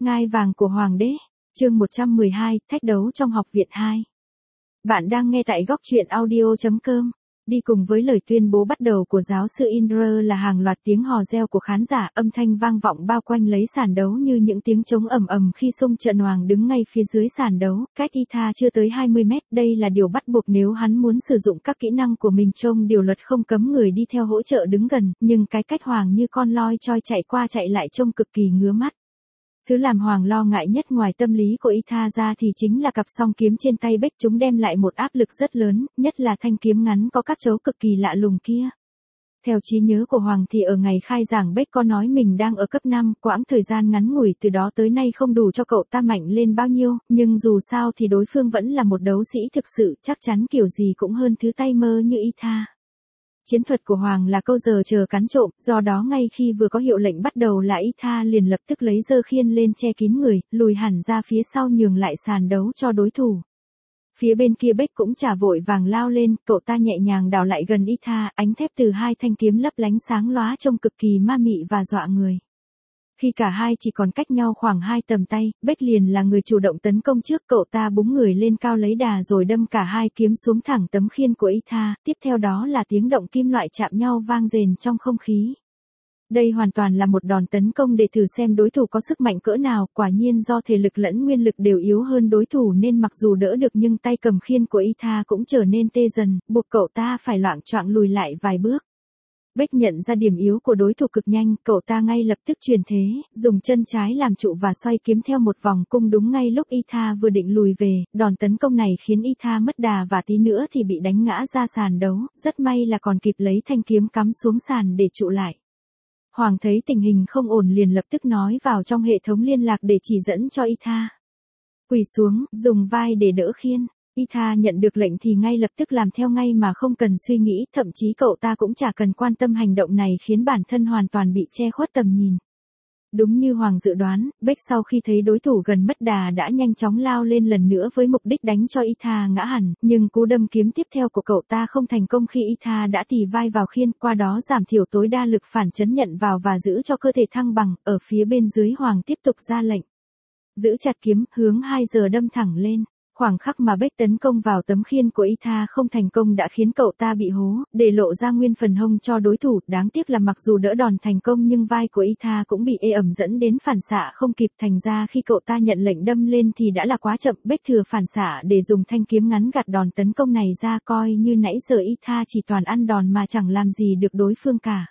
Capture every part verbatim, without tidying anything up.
Ngai vàng của Hoàng đế, chương một trăm mười hai, thách đấu trong học viện hai. Bạn đang nghe tại góc truyện audio chấm com. Đi cùng với lời tuyên bố bắt đầu của giáo sư Indra là hàng loạt tiếng hò reo của khán giả, âm thanh vang vọng bao quanh lấy sàn đấu như những tiếng trống ầm ầm khi xung trận. Hoàng đứng ngay phía dưới sàn đấu, cách Ita chưa tới hai mươi mét, đây là điều bắt buộc nếu hắn muốn sử dụng các kỹ năng của mình. Trong điều luật không cấm người đi theo hỗ trợ đứng gần, nhưng cái cách Hoàng như con loi choi chạy qua chạy lại trông cực kỳ ngứa mắt. Thứ làm Hoàng lo ngại nhất ngoài tâm lý của Ita ra thì chính là cặp song kiếm trên tay Beck, chúng đem lại một áp lực rất lớn, nhất là thanh kiếm ngắn có các chấu cực kỳ lạ lùng kia. Theo trí nhớ của Hoàng thì ở ngày khai giảng Beck có nói mình đang ở cấp năm, quãng thời gian ngắn ngủi từ đó tới nay không đủ cho cậu ta mạnh lên bao nhiêu, nhưng dù sao thì đối phương vẫn là một đấu sĩ thực sự, chắc chắn kiểu gì cũng hơn thứ tay mơ như Ita. Chiến thuật của Hoàng là câu giờ chờ cắn trộm, do đó ngay khi vừa có hiệu lệnh bắt đầu là Ita liền lập tức lấy giơ khiên lên che kín người, lùi hẳn ra phía sau nhường lại sàn đấu cho đối thủ. Phía bên kia Beck cũng chả vội vàng lao lên, cậu ta nhẹ nhàng đào lại gần Ita, ánh thép từ hai thanh kiếm lấp lánh sáng lóa trông cực kỳ ma mị và dọa người. Khi cả hai chỉ còn cách nhau khoảng hai tầm tay, Beck liền là người chủ động tấn công trước, cậu ta búng người lên cao lấy đà rồi đâm cả hai kiếm xuống thẳng tấm khiên của Ita, tiếp theo đó là tiếng động kim loại chạm nhau vang rền trong không khí. Đây hoàn toàn là một đòn tấn công để thử xem đối thủ có sức mạnh cỡ nào, quả nhiên do thể lực lẫn nguyên lực đều yếu hơn đối thủ nên mặc dù đỡ được nhưng tay cầm khiên của Ita cũng trở nên tê dần, buộc cậu ta phải loạng choạng lùi lại vài bước. Beck nhận ra điểm yếu của đối thủ cực nhanh, cậu ta ngay lập tức chuyển thế, dùng chân trái làm trụ và xoay kiếm theo một vòng cung đúng ngay lúc Ita vừa định lùi về. Đòn tấn công này khiến Ita mất đà và tí nữa thì bị đánh ngã ra sàn đấu, rất may là còn kịp lấy thanh kiếm cắm xuống sàn để trụ lại. Hoàng thấy tình hình không ổn liền lập tức nói vào trong hệ thống liên lạc để chỉ dẫn cho Ita. Quỳ xuống, dùng vai để đỡ khiên. Ita nhận được lệnh thì ngay lập tức làm theo ngay mà không cần suy nghĩ, thậm chí cậu ta cũng chả cần quan tâm, hành động này khiến bản thân hoàn toàn bị che khuất tầm nhìn. Đúng như Hoàng dự đoán, Beck sau khi thấy đối thủ gần mất đà đã nhanh chóng lao lên lần nữa với mục đích đánh cho Ita ngã hẳn, nhưng cú đâm kiếm tiếp theo của cậu ta không thành công khi Ita đã tì vai vào khiên, qua đó giảm thiểu tối đa lực phản chấn nhận vào và giữ cho cơ thể thăng bằng. Ở phía bên dưới Hoàng tiếp tục ra lệnh. Giữ chặt kiếm, hướng hai giờ đâm thẳng lên. Khoảng khắc mà Beck tấn công vào tấm khiên của Ita không thành công đã khiến cậu ta bị hố, để lộ ra nguyên phần hông cho đối thủ. Đáng tiếc là mặc dù đỡ đòn thành công nhưng vai của Ita cũng bị ê ẩm dẫn đến phản xạ không kịp, thành ra khi cậu ta nhận lệnh đâm lên thì đã là quá chậm. Beck thừa phản xạ để dùng thanh kiếm ngắn gạt đòn tấn công này ra, coi như nãy giờ Ita chỉ toàn ăn đòn mà chẳng làm gì được đối phương cả.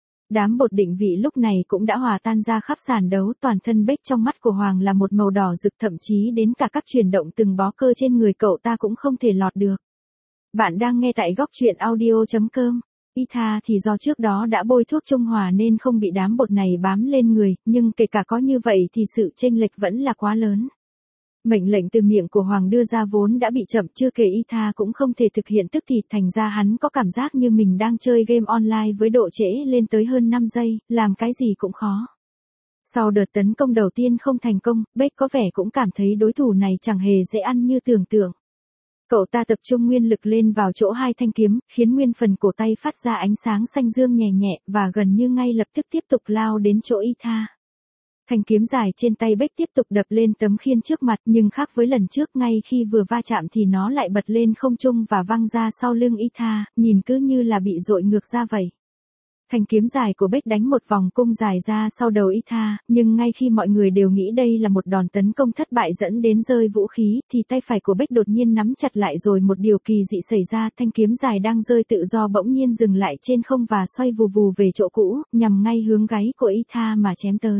Đám bột định vị lúc này cũng đã hòa tan ra khắp sàn đấu, toàn thân Beck trong mắt của Hoàng là một màu đỏ rực, thậm chí đến cả các chuyển động từng bó cơ trên người cậu ta cũng không thể lọt được. Bạn đang nghe tại góc truyện audio chấm com. Ita thì do trước đó đã bôi thuốc trung hòa nên không bị đám bột này bám lên người, nhưng kể cả có như vậy thì sự chênh lệch vẫn là quá lớn. Mệnh lệnh từ miệng của Hoàng đưa ra vốn đã bị chậm, chưa kể Ita cũng không thể thực hiện tức thì, thành ra hắn có cảm giác như mình đang chơi game online với độ trễ lên tới hơn năm giây, làm cái gì cũng khó. Sau đợt tấn công đầu tiên không thành công, Beck có vẻ cũng cảm thấy đối thủ này chẳng hề dễ ăn như tưởng tượng. Cậu ta tập trung nguyên lực lên vào chỗ hai thanh kiếm, khiến nguyên phần cổ tay phát ra ánh sáng xanh dương nhẹ nhẹ, và gần như ngay lập tức tiếp tục lao đến chỗ Ita. Thanh kiếm dài trên tay Beck tiếp tục đập lên tấm khiên trước mặt, nhưng khác với lần trước, ngay khi vừa va chạm thì nó lại bật lên không trung và văng ra sau lưng Ita, nhìn cứ như là bị dội ngược ra vậy. Thanh kiếm dài của Beck đánh một vòng cung dài ra sau đầu Ita, nhưng ngay khi mọi người đều nghĩ đây là một đòn tấn công thất bại dẫn đến rơi vũ khí, thì tay phải của Beck đột nhiên nắm chặt lại rồi một điều kỳ dị xảy ra, thanh kiếm dài đang rơi tự do bỗng nhiên dừng lại trên không và xoay vù vù về chỗ cũ, nhằm ngay hướng gáy của Ita mà chém tới.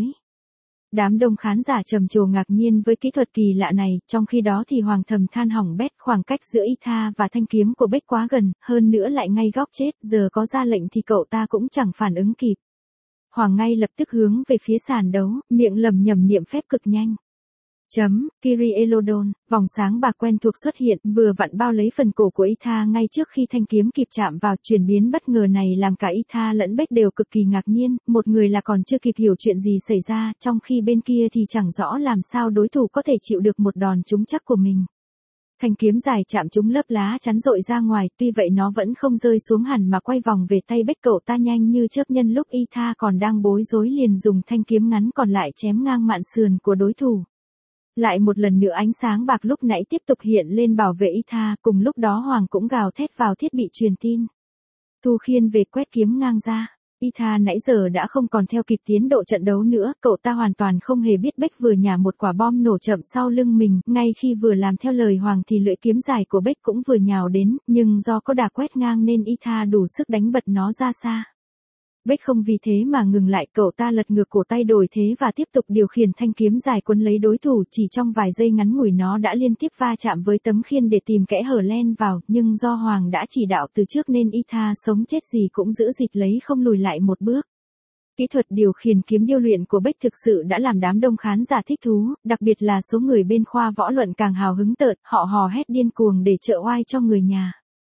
Đám đông khán giả trầm trồ ngạc nhiên với kỹ thuật kỳ lạ này, trong khi đó thì Hoàng thầm than hỏng bét, khoảng cách giữa Ita và thanh kiếm của Beck quá gần, hơn nữa lại ngay góc chết, giờ có ra lệnh thì cậu ta cũng chẳng phản ứng kịp. Hoàng ngay lập tức hướng về phía sàn đấu, miệng lẩm nhẩm niệm phép cực nhanh. Chấm, Kyrie Elodon, vòng sáng bạc quen thuộc xuất hiện, vừa vặn bao lấy phần cổ của Ita ngay trước khi thanh kiếm kịp chạm vào. Chuyển biến bất ngờ này làm cả Ita lẫn Beck đều cực kỳ ngạc nhiên, một người là còn chưa kịp hiểu chuyện gì xảy ra, trong khi bên kia thì chẳng rõ làm sao đối thủ có thể chịu được một đòn trúng chắc của mình. Thanh kiếm dài chạm trúng lớp lá chắn rội ra ngoài, tuy vậy nó vẫn không rơi xuống hẳn mà quay vòng về tay Bách. Cậu ta nhanh như chớp, nhân lúc Y Tha còn đang bối rối liền dùng thanh kiếm ngắn còn lại chém ngang mạn sườn của đối thủ. Lại một lần nữa ánh sáng bạc lúc nãy tiếp tục hiện lên bảo vệ Y Tha, cùng lúc đó Hoàng cũng gào thét vào thiết bị truyền tin. Thu Khiên về quét kiếm ngang ra. Y Tha nãy giờ đã không còn theo kịp tiến độ trận đấu nữa, cậu ta hoàn toàn không hề biết Bách vừa nhả một quả bom nổ chậm sau lưng mình, ngay khi vừa làm theo lời Hoàng thì lưỡi kiếm dài của Bách cũng vừa nhào đến, nhưng do có đà quét ngang nên Y Tha đủ sức đánh bật nó ra xa. Bách không vì thế mà ngừng lại, cậu ta lật ngược cổ tay đổi thế và tiếp tục điều khiển thanh kiếm dài quấn lấy đối thủ, chỉ trong vài giây ngắn ngủi nó đã liên tiếp va chạm với tấm khiên để tìm kẽ hở len vào, nhưng do Hoàng đã chỉ đạo từ trước nên Y Tha sống chết gì cũng giữ dịt lấy không lùi lại một bước. Kỹ thuật điều khiển kiếm điêu luyện của Bách thực sự đã làm đám đông khán giả thích thú, đặc biệt là số người bên khoa võ luận càng hào hứng tợn, họ hò hét điên cuồng để trợ oai cho người nhà.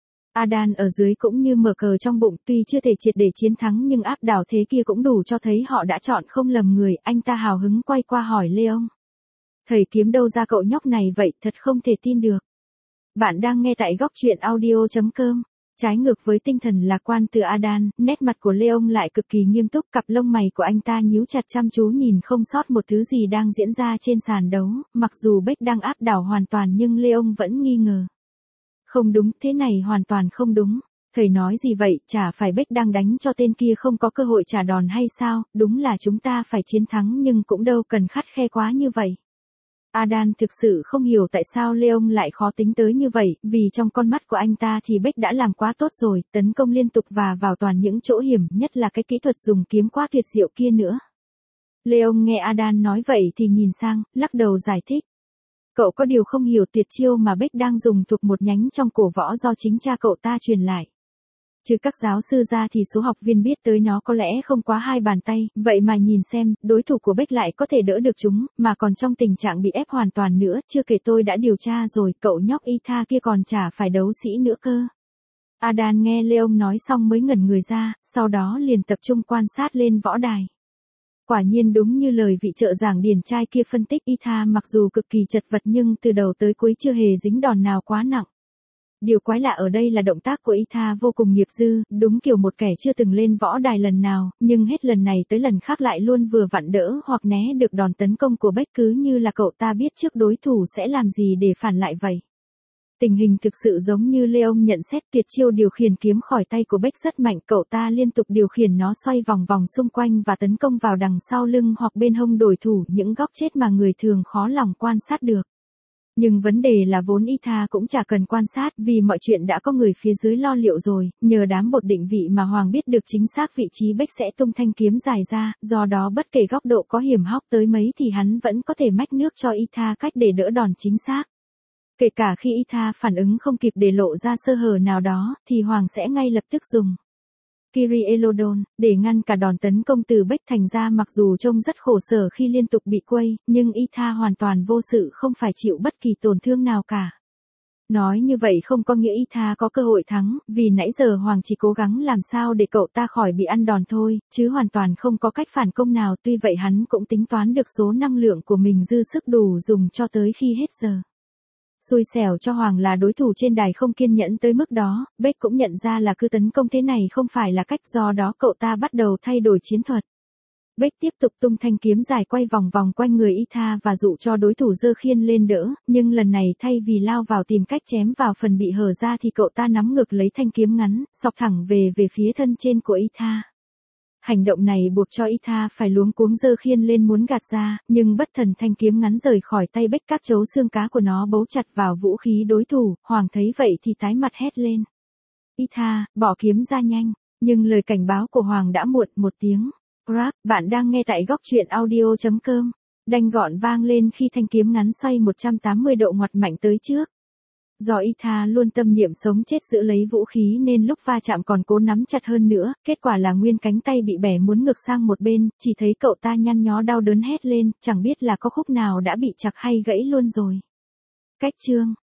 Adan ở dưới cũng như mở cờ trong bụng, tuy chưa thể triệt để chiến thắng nhưng áp đảo thế kia cũng đủ cho thấy họ đã chọn không lầm người. Anh ta hào hứng quay qua hỏi Leon. Thầy kiếm đâu ra cậu nhóc này vậy, thật không thể tin được. Bạn đang nghe tại góc truyện audio chấm com. Trái ngược với tinh thần lạc quan từ Adan, nét mặt của Leon lại cực kỳ nghiêm túc, cặp lông mày của anh ta nhíu chặt chăm chú nhìn không sót một thứ gì đang diễn ra trên sàn đấu, mặc dù Bách đang áp đảo hoàn toàn nhưng Leon vẫn nghi ngờ. Không đúng, thế này hoàn toàn không đúng. Thầy nói gì vậy, chả phải Bách đang đánh cho tên kia không có cơ hội trả đòn hay sao, đúng là chúng ta phải chiến thắng nhưng cũng đâu cần khắt khe quá như vậy. Adan thực sự không hiểu tại sao Leon lại khó tính tới như vậy, vì trong con mắt của anh ta thì Bách đã làm quá tốt rồi, tấn công liên tục và vào toàn những chỗ hiểm, nhất là cái kỹ thuật dùng kiếm quá tuyệt diệu kia nữa. Leon nghe Adan nói vậy thì nhìn sang, lắc đầu giải thích. Cậu có điều không hiểu, tuyệt chiêu mà Bách đang dùng thuộc một nhánh trong cổ võ do chính cha cậu ta truyền lại. Trừ các giáo sư ra thì số học viên biết tới nó có lẽ không quá hai bàn tay, vậy mà nhìn xem, đối thủ của Bách lại có thể đỡ được chúng, mà còn trong tình trạng bị ép hoàn toàn nữa, chưa kể tôi đã điều tra rồi, cậu nhóc Y Tha kia còn chả phải đấu sĩ nữa cơ. Adan nghe Leon nói xong mới ngẩn người ra, sau đó liền tập trung quan sát lên võ đài. Quả nhiên đúng như lời vị trợ giảng điển trai kia phân tích, Y Tha mặc dù cực kỳ chật vật nhưng từ đầu tới cuối chưa hề dính đòn nào quá nặng. Điều quái lạ ở đây là động tác của Y Tha vô cùng nghiệp dư, đúng kiểu một kẻ chưa từng lên võ đài lần nào, nhưng hết lần này tới lần khác lại luôn vừa vặn đỡ hoặc né được đòn tấn công của Bách, cứ như là cậu ta biết trước đối thủ sẽ làm gì để phản lại vậy. Tình hình thực sự giống như Leon nhận xét, tuyệt chiêu điều khiển kiếm khỏi tay của Bách rất mạnh, cậu ta liên tục điều khiển nó xoay vòng vòng xung quanh và tấn công vào đằng sau lưng hoặc bên hông đối thủ, những góc chết mà người thường khó lòng quan sát được. Nhưng vấn đề là vốn Y Tha cũng chả cần quan sát, vì mọi chuyện đã có người phía dưới lo liệu rồi, nhờ đám bột định vị mà Hoàng biết được chính xác vị trí Bách sẽ tung thanh kiếm dài ra, do đó bất kể góc độ có hiểm hóc tới mấy thì hắn vẫn có thể mách nước cho Y Tha cách để đỡ đòn chính xác. Kể cả khi Y Tha phản ứng không kịp để lộ ra sơ hở nào đó, thì Hoàng sẽ ngay lập tức dùng Kiri Elodon để ngăn cả đòn tấn công từ Bách. Thành ra mặc dù trông rất khổ sở khi liên tục bị quây, nhưng Y Tha hoàn toàn vô sự, không phải chịu bất kỳ tổn thương nào cả. Nói như vậy không có nghĩa Y Tha có cơ hội thắng, vì nãy giờ Hoàng chỉ cố gắng làm sao để cậu ta khỏi bị ăn đòn thôi, chứ hoàn toàn không có cách phản công nào. Tuy vậy hắn cũng tính toán được số năng lượng của mình dư sức đủ dùng cho tới khi hết giờ. Xui xẻo cho Hoàng là đối thủ trên đài không kiên nhẫn tới mức đó, Bách cũng nhận ra là cứ tấn công thế này không phải là cách, do đó cậu ta bắt đầu thay đổi chiến thuật. Bách tiếp tục tung thanh kiếm dài quay vòng vòng quanh người Y Tha và dụ cho đối thủ giơ khiên lên đỡ, nhưng lần này thay vì lao vào tìm cách chém vào phần bị hở ra thì cậu ta nắm ngược lấy thanh kiếm ngắn, xọc thẳng về về phía thân trên của Y Tha. Hành động này buộc cho Y Tha phải luống cuống giơ khiên lên muốn gạt ra, nhưng bất thần thanh kiếm ngắn rời khỏi tay Bách, các chấu xương cá của nó bấu chặt vào vũ khí đối thủ. Hoàng thấy vậy thì tái mặt hét lên. Y Tha, bỏ kiếm ra nhanh, nhưng lời cảnh báo của Hoàng đã muộn. Một tiếng rap, bạn đang nghe tại góc truyện audio chấm com, đanh gọn vang lên khi thanh kiếm ngắn xoay một trăm tám mươi độ ngoặt mạnh tới trước. Do Y Tha luôn tâm niệm sống chết giữ lấy vũ khí nên lúc va chạm còn cố nắm chặt hơn nữa, kết quả là nguyên cánh tay bị bẻ muốn ngược sang một bên, chỉ thấy cậu ta nhăn nhó đau đớn hét lên, chẳng biết là có khúc nào đã bị chặt hay gãy luôn rồi. Cách chương